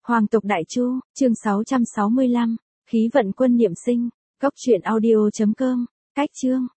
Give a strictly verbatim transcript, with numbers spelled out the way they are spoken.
Hoàng tộc Đại Chu, chương sáu trăm sáu mươi lăm, khí vận quân niệm sinh, cốc truyện audio chấm com, cách chương,